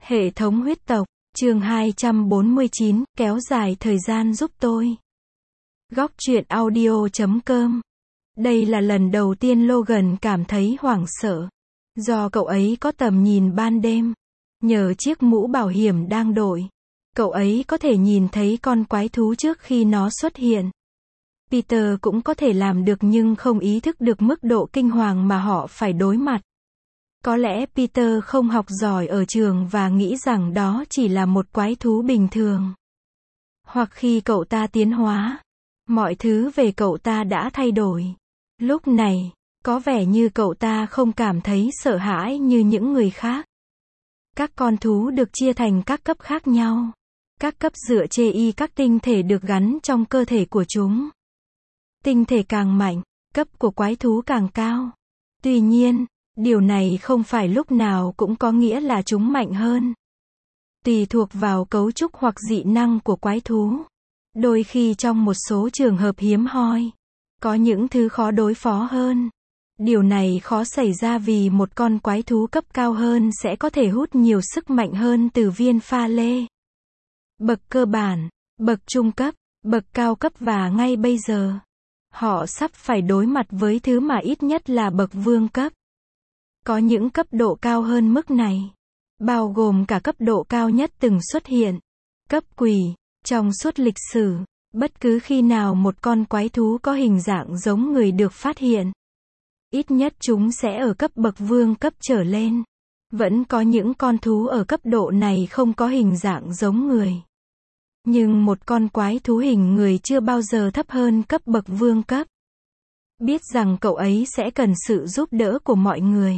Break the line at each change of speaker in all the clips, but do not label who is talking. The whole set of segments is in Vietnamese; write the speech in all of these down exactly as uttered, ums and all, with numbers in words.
Hệ thống huyết tộc, chương hai trăm bốn mươi chín, kéo dài thời gian giúp tôi. Góc truyện audio chấm com. Đây là lần đầu tiên Logan cảm thấy hoảng sợ. Do cậu ấy có tầm nhìn ban đêm. Nhờ chiếc mũ bảo hiểm đang đội, cậu ấy có thể nhìn thấy con quái thú trước khi nó xuất hiện. Peter cũng có thể làm được nhưng không ý thức được mức độ kinh hoàng mà họ phải đối mặt. Có lẽ Peter không học giỏi ở trường và nghĩ rằng đó chỉ là một quái thú bình thường. Hoặc khi cậu ta tiến hóa, mọi thứ về cậu ta đã thay đổi. Lúc này, có vẻ như cậu ta không cảm thấy sợ hãi như những người khác. Các con thú được chia thành các cấp khác nhau. Các cấp dựa trên y các tinh thể được gắn trong cơ thể của chúng. Tinh thể càng mạnh, cấp của quái thú càng cao. Tuy nhiên, điều này không phải lúc nào cũng có nghĩa là chúng mạnh hơn. Tùy thuộc vào cấu trúc hoặc dị năng của quái thú. Đôi khi trong một số trường hợp hiếm hoi, có những thứ khó đối phó hơn. Điều này khó xảy ra vì một con quái thú cấp cao hơn sẽ có thể hút nhiều sức mạnh hơn từ viên pha lê. Bậc cơ bản, bậc trung cấp, bậc cao cấp và ngay bây giờ, họ sắp phải đối mặt với thứ mà ít nhất là bậc vương cấp. Có những cấp độ cao hơn mức này, bao gồm cả cấp độ cao nhất từng xuất hiện, cấp quỷ. Trong suốt lịch sử, bất cứ khi nào một con quái thú có hình dạng giống người được phát hiện, ít nhất chúng sẽ ở cấp bậc vương cấp trở lên. Vẫn có những con thú ở cấp độ này không có hình dạng giống người. Nhưng một con quái thú hình người chưa bao giờ thấp hơn cấp bậc vương cấp. Biết rằng cậu ấy sẽ cần sự giúp đỡ của mọi người,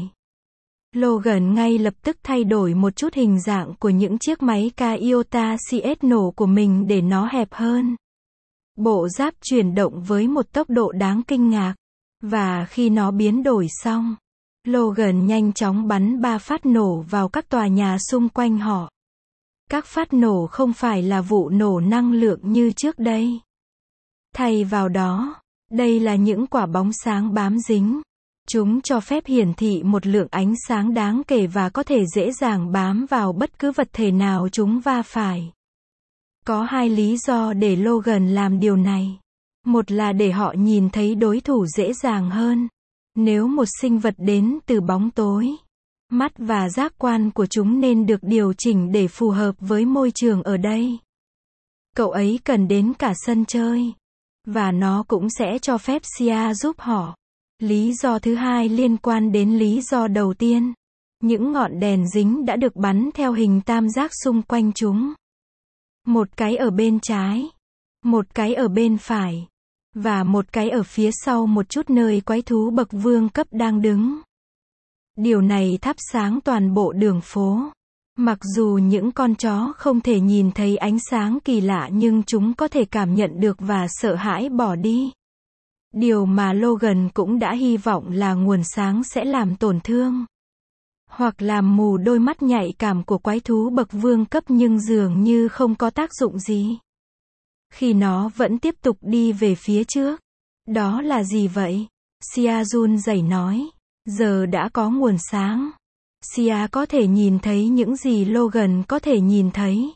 Logan ngay lập tức thay đổi một chút hình dạng của những chiếc máy ca iota xê ét nổ của mình để nó hẹp hơn. Bộ giáp chuyển động với một tốc độ đáng kinh ngạc. Và khi nó biến đổi xong, Logan nhanh chóng bắn ba phát nổ vào các tòa nhà xung quanh họ. Các phát nổ không phải là vụ nổ năng lượng như trước đây. Thay vào đó, đây là những quả bóng sáng bám dính. Chúng cho phép hiển thị một lượng ánh sáng đáng kể và có thể dễ dàng bám vào bất cứ vật thể nào chúng va phải. Có hai lý do để Logan làm điều này. Một là để họ nhìn thấy đối thủ dễ dàng hơn. Nếu một sinh vật đến từ bóng tối, mắt và giác quan của chúng nên được điều chỉnh để phù hợp với môi trường ở đây. Cậu ấy cần đến cả sân chơi. Và nó cũng sẽ cho phép Sia giúp họ. Lý do thứ hai liên quan đến lý do đầu tiên. Những ngọn đèn dính đã được bắn theo hình tam giác xung quanh chúng. Một cái ở bên trái, một cái ở bên phải, và một cái ở phía sau một chút nơi quái thú bậc vương cấp đang đứng. Điều này thắp sáng toàn bộ đường phố. Mặc dù những con chó không thể nhìn thấy ánh sáng kỳ lạ nhưng chúng có thể cảm nhận được và sợ hãi bỏ đi. Điều mà Logan cũng đã hy vọng là nguồn sáng sẽ làm tổn thương hoặc làm mù đôi mắt nhạy cảm của quái thú bậc vương cấp nhưng dường như không có tác dụng gì. Khi nó vẫn tiếp tục đi về phía trước. Đó là gì vậy? Sia run rẩy nói. Giờ đã có nguồn sáng. Sia có thể nhìn thấy những gì Logan có thể nhìn thấy.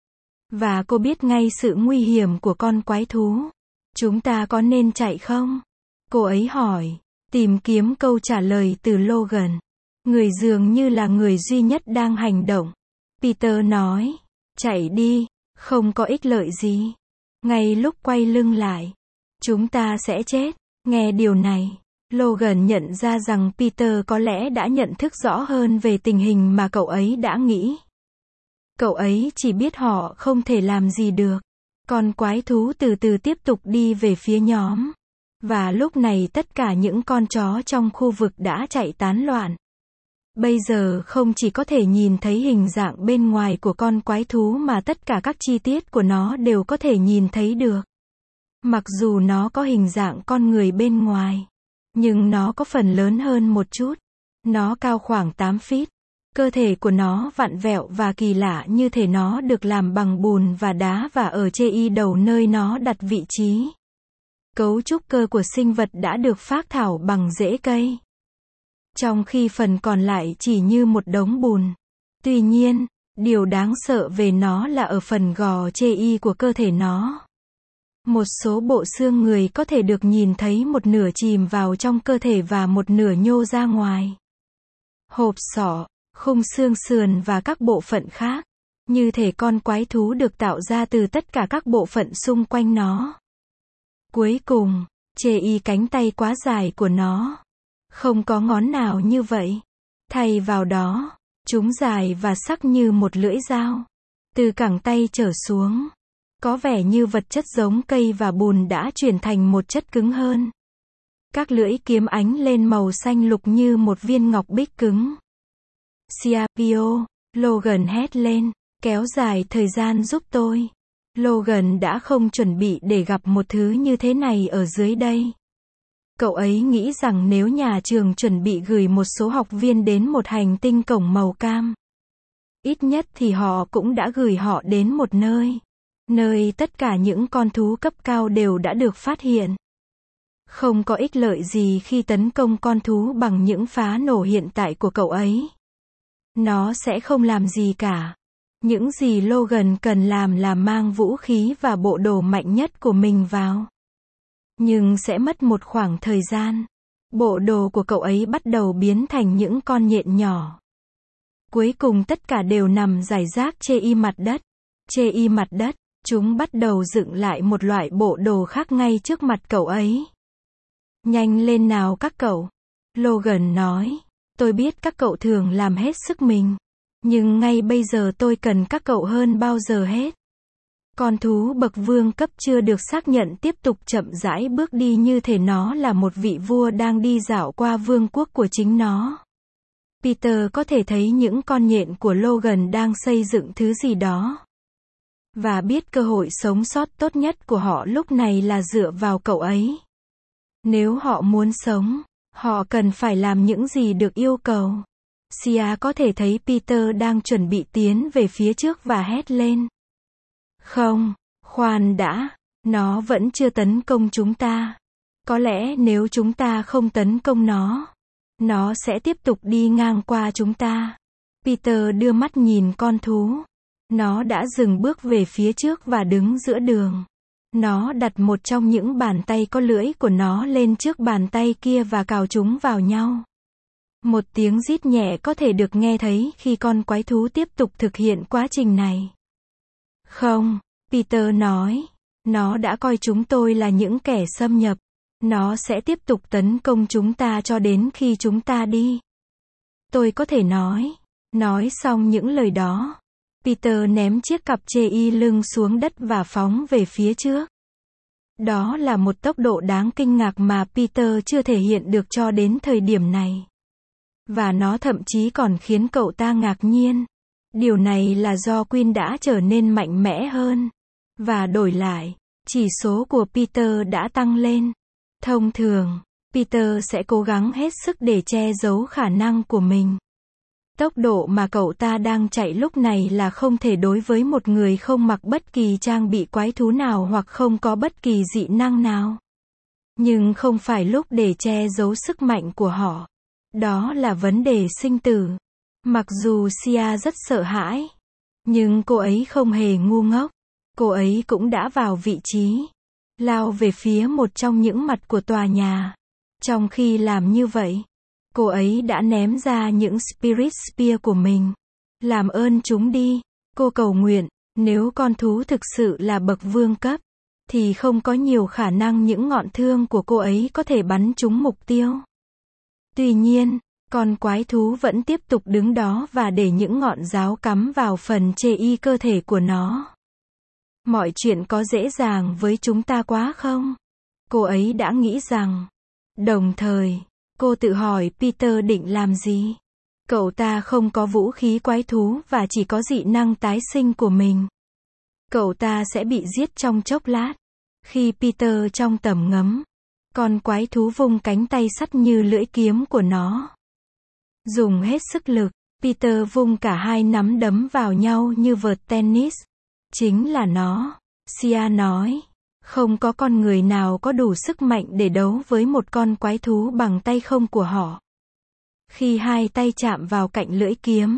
Và cô biết ngay sự nguy hiểm của con quái thú. Chúng ta có nên chạy không? Cô ấy hỏi, tìm kiếm câu trả lời từ Logan. Người dường như là người duy nhất đang hành động. Peter nói, chạy đi, không có ích lợi gì. Ngay lúc quay lưng lại, chúng ta sẽ chết. Nghe điều này, Logan nhận ra rằng Peter có lẽ đã nhận thức rõ hơn về tình hình mà cậu ấy đã nghĩ. Cậu ấy chỉ biết họ không thể làm gì được. Con quái thú từ từ tiếp tục đi về phía nhóm. Và lúc này tất cả những con chó trong khu vực đã chạy tán loạn. Bây giờ không chỉ có thể nhìn thấy hình dạng bên ngoài của con quái thú mà tất cả các chi tiết của nó đều có thể nhìn thấy được. Mặc dù nó có hình dạng con người bên ngoài, nhưng nó có phần lớn hơn một chút. Nó cao khoảng tám feet. Cơ thể của nó vặn vẹo và kỳ lạ như thể nó được làm bằng bùn và đá và ở trên y đầu nơi nó đặt vị trí. Cấu trúc cơ của sinh vật đã được phác thảo bằng rễ cây. Trong khi phần còn lại chỉ như một đống bùn. Tuy nhiên, Điều đáng sợ về nó là ở phần gò chê y của cơ thể nó. Một số bộ xương người có thể được nhìn thấy một nửa chìm vào trong cơ thể và một nửa nhô ra ngoài. Hộp sọ, khung xương sườn và các bộ phận khác. Như thể con quái thú được tạo ra từ tất cả các bộ phận xung quanh nó. Cuối cùng, chê y cánh tay quá dài của nó. Không có ngón nào như vậy. Thay vào đó, chúng dài và sắc như một lưỡi dao. Từ cẳng tay trở xuống. Có vẻ như vật chất giống cây và bùn đã chuyển thành một chất cứng hơn. Các lưỡi kiếm ánh lên màu xanh lục như một viên ngọc bích cứng. Scorpio, Logan hét lên, kéo dài thời gian giúp tôi. Logan đã không chuẩn bị để gặp một thứ như thế này ở dưới đây. Cậu ấy nghĩ rằng nếu nhà trường chuẩn bị gửi một số học viên đến một hành tinh cổng màu cam, ít nhất thì họ cũng đã gửi họ đến một nơi. Nơi tất cả những con thú cấp cao đều đã được phát hiện. Không có ích lợi gì khi tấn công con thú bằng những phá nổ hiện tại của cậu ấy. Nó sẽ không làm gì cả. Những gì Logan cần làm là mang vũ khí và bộ đồ mạnh nhất của mình vào. Nhưng sẽ mất một khoảng thời gian. Bộ đồ của cậu ấy bắt đầu biến thành những con nhện nhỏ. Cuối cùng tất cả đều nằm rải rác chê y mặt đất. Chê y mặt đất. Chúng bắt đầu dựng lại một loại bộ đồ khác ngay trước mặt cậu ấy. Nhanh lên nào các cậu. Logan nói. Tôi biết các cậu thường làm hết sức mình. Nhưng ngay bây giờ tôi cần các cậu hơn bao giờ hết. Con thú bậc vương cấp chưa được xác nhận tiếp tục chậm rãi bước đi như thể nó là một vị vua đang đi dạo qua vương quốc của chính nó. Peter có thể thấy những con nhện của Logan đang xây dựng thứ gì đó. Và biết cơ hội sống sót tốt nhất của họ lúc này là dựa vào cậu ấy. Nếu họ muốn sống, họ cần phải làm những gì được yêu cầu. Sia có thể thấy Peter đang chuẩn bị tiến về phía trước và hét lên. Không, khoan đã, nó vẫn chưa tấn công chúng ta. Có lẽ nếu chúng ta không tấn công nó, nó sẽ tiếp tục đi ngang qua chúng ta. Peter đưa mắt nhìn con thú. Nó đã dừng bước về phía trước và đứng giữa đường. Nó đặt một trong những bàn tay có lưỡi của nó lên trước bàn tay kia và cào chúng vào nhau. Một tiếng rít nhẹ có thể được nghe thấy khi con quái thú tiếp tục thực hiện quá trình này. Không, Peter nói. Nó đã coi chúng tôi là những kẻ xâm nhập. Nó sẽ tiếp tục tấn công chúng ta cho đến khi chúng ta đi. Tôi có thể nói. Nói xong những lời đó. Peter ném chiếc cặp chê y lưng xuống đất và phóng về phía trước. Đó là một tốc độ đáng kinh ngạc mà Peter chưa thể hiện được cho đến thời điểm này. Và nó thậm chí còn khiến cậu ta ngạc nhiên. Điều này là do Queen đã trở nên mạnh mẽ hơn. Và đổi lại, chỉ số của Peter đã tăng lên. Thông thường, Peter sẽ cố gắng hết sức để che giấu khả năng của mình. Tốc độ mà cậu ta đang chạy lúc này là không thể đối với một người không mặc bất kỳ trang bị quái thú nào hoặc không có bất kỳ dị năng nào. Nhưng không phải lúc để che giấu sức mạnh của họ. Đó là vấn đề sinh tử. Mặc dù Sia rất sợ hãi, nhưng cô ấy không hề ngu ngốc. Cô ấy cũng đã vào vị trí, lao về phía một trong những mặt của tòa nhà. Trong khi làm như vậy, cô ấy đã ném ra những Spirit Spear của mình. Làm ơn chúng đi. Cô cầu nguyện, nếu con thú thực sự là bậc vương cấp, thì không có nhiều khả năng những ngọn thương của cô ấy có thể bắn trúng mục tiêu. Tuy nhiên, con quái thú vẫn tiếp tục đứng đó và để những ngọn giáo cắm vào phần chê y cơ thể của nó. Mọi chuyện có dễ dàng với chúng ta quá không? Cô ấy đã nghĩ rằng. Đồng thời, cô tự hỏi Peter định làm gì? Cậu ta không có vũ khí quái thú và chỉ có dị năng tái sinh của mình. Cậu ta sẽ bị giết trong chốc lát. Khi Peter trong tầm ngắm, con quái thú vung cánh tay sắt như lưỡi kiếm của nó. Dùng hết sức lực, Peter vung cả hai nắm đấm vào nhau như vợt tennis. Chính là nó, Sia nói. Không có con người nào có đủ sức mạnh để đấu với một con quái thú bằng tay không của họ. Khi hai tay chạm vào cạnh lưỡi kiếm,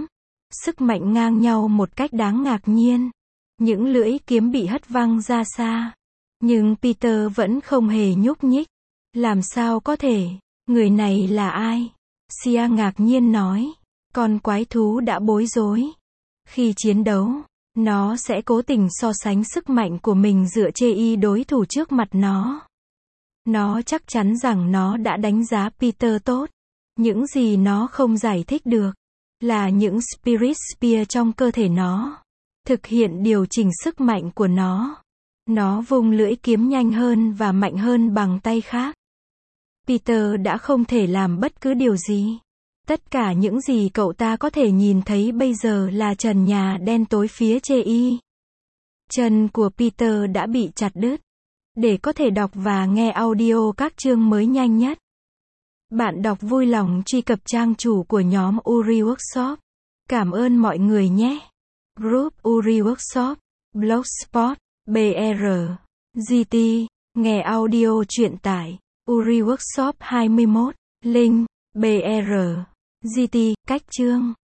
sức mạnh ngang nhau một cách đáng ngạc nhiên. Những lưỡi kiếm bị hất văng ra xa. Nhưng Peter vẫn không hề nhúc nhích. Làm sao có thể? Người này là ai? Sia ngạc nhiên nói. Con quái thú đã bối rối. Khi chiến đấu, nó sẽ cố tình so sánh sức mạnh của mình dựa trên y đối thủ trước mặt nó. Nó chắc chắn rằng nó đã đánh giá Peter tốt. Những gì nó không giải thích được là những Spirit Spear trong cơ thể nó thực hiện điều chỉnh sức mạnh của nó. Nó vung lưỡi kiếm nhanh hơn và mạnh hơn bằng tay khác. Peter đã không thể làm bất cứ điều gì. Tất cả những gì cậu ta có thể nhìn thấy bây giờ là trần nhà đen tối phía trên y. Chân của Peter đã bị chặt đứt. Để có thể đọc và nghe audio các chương mới nhanh nhất, bạn đọc vui lòng truy cập trang chủ của nhóm Uri Workshop. Cảm ơn mọi người nhé. Group Uri Workshop, Blogspot, bê rờ, giê tê, nghe audio truyện tải, Uri Workshop hai mươi mốt, link, bê rờ, giê tê, cách chương.